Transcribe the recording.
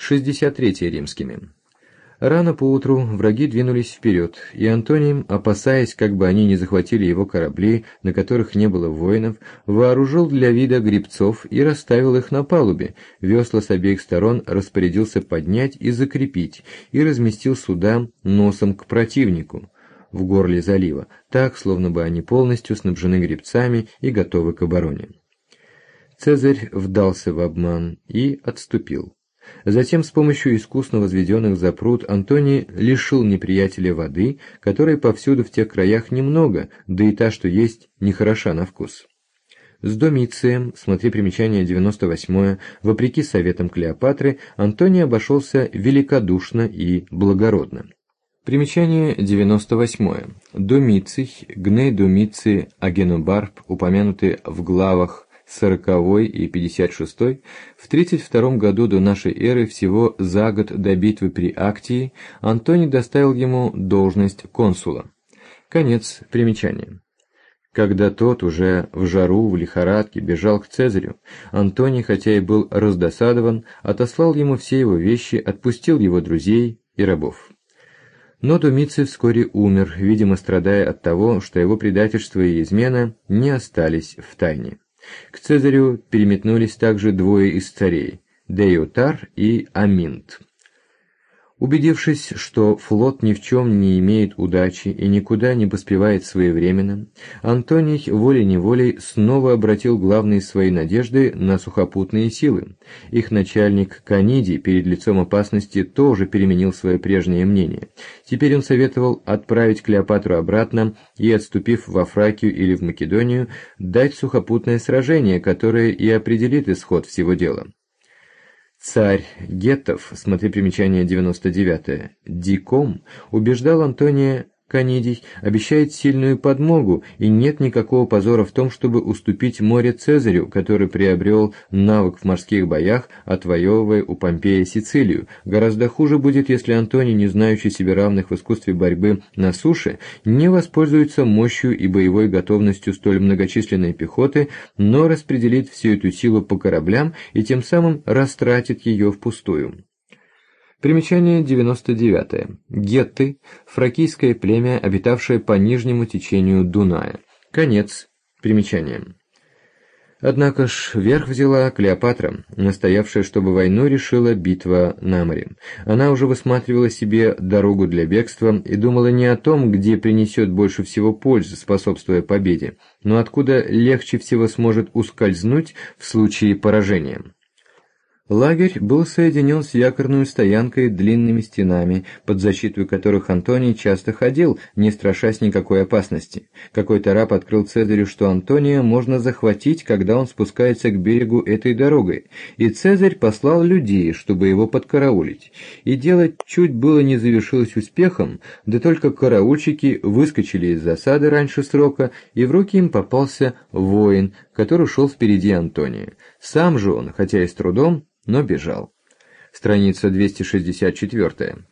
63 римскими. Рано поутру враги двинулись вперед, и Антоний, опасаясь, как бы они не захватили его корабли, на которых не было воинов, вооружил для вида гребцов и расставил их на палубе, весла с обеих сторон распорядился поднять и закрепить, и разместил суда носом к противнику в горле залива, так, словно бы они полностью снабжены гребцами и готовы к обороне. Цезарь вдался в обман и отступил. Затем с помощью искусно возведенных запрут Антоний лишил неприятеля воды, которой повсюду в тех краях немного, да и та, что есть, нехороша на вкус. С Домицием, смотри примечание 98, вопреки советам Клеопатры, Антоний обошелся великодушно и благородно. Примечание 98. Домиций, Гней Домиций, Агенобарб, упомянуты в главах 40 и 56, в 32 году до нашей эры, всего за год до битвы при Актии, Антоний доставил ему должность консула. Конец примечания. Когда тот уже в жару, в лихорадке бежал к Цезарю, Антоний, хотя и был раздосадован, отослал ему все его вещи, отпустил его друзей и рабов. Но Домиций вскоре умер, видимо, страдая от того, что его предательство и измена не остались в тайне. К Цезарю переметнулись также двое из царей – Деиотар и Аминт. Убедившись, что флот ни в чем не имеет удачи и никуда не поспевает своевременно, Антоний волей-неволей снова обратил главные свои надежды на сухопутные силы. Их начальник Канидий перед лицом опасности тоже переменил свое прежнее мнение. Теперь он советовал отправить Клеопатру обратно и, отступив во Фракию или в Македонию, дать сухопутное сражение, которое и определит исход всего дела. Царь Геттов, смотри примечание 99, Диком, убеждал Антония Канидий, обещает сильную подмогу, и нет никакого позора в том, чтобы уступить море Цезарю, который приобрел навык в морских боях, отвоевывая у Помпея Сицилию. Гораздо хуже будет, если Антоний, не знающий себе равных в искусстве борьбы на суше, не воспользуется мощью и боевой готовностью столь многочисленной пехоты, но распределит всю эту силу по кораблям и тем самым растратит ее впустую. Примечание 99. Гетты – фракийское племя, обитавшее по нижнему течению Дуная. Конец примечания. Однако ж верх взяла Клеопатра, настоявшая, чтобы войну решила битва на море. Она уже высматривала себе дорогу для бегства и думала не о том, где принесет больше всего пользы, способствуя победе, но откуда легче всего сможет ускользнуть в случае поражения. Лагерь был соединен с якорной стоянкой длинными стенами, под защиту которых Антоний часто ходил, не страшась никакой опасности. Какой-то раб открыл Цезарю, что Антония можно захватить, когда он спускается к берегу этой дорогой, и Цезарь послал людей, чтобы его подкараулить. И дело чуть было не завершилось успехом, да только караульщики выскочили из засады раньше срока, и в руки им попался воин, который шел впереди Антония. Сам же он, хотя и с трудом, но бежал. Страница 264.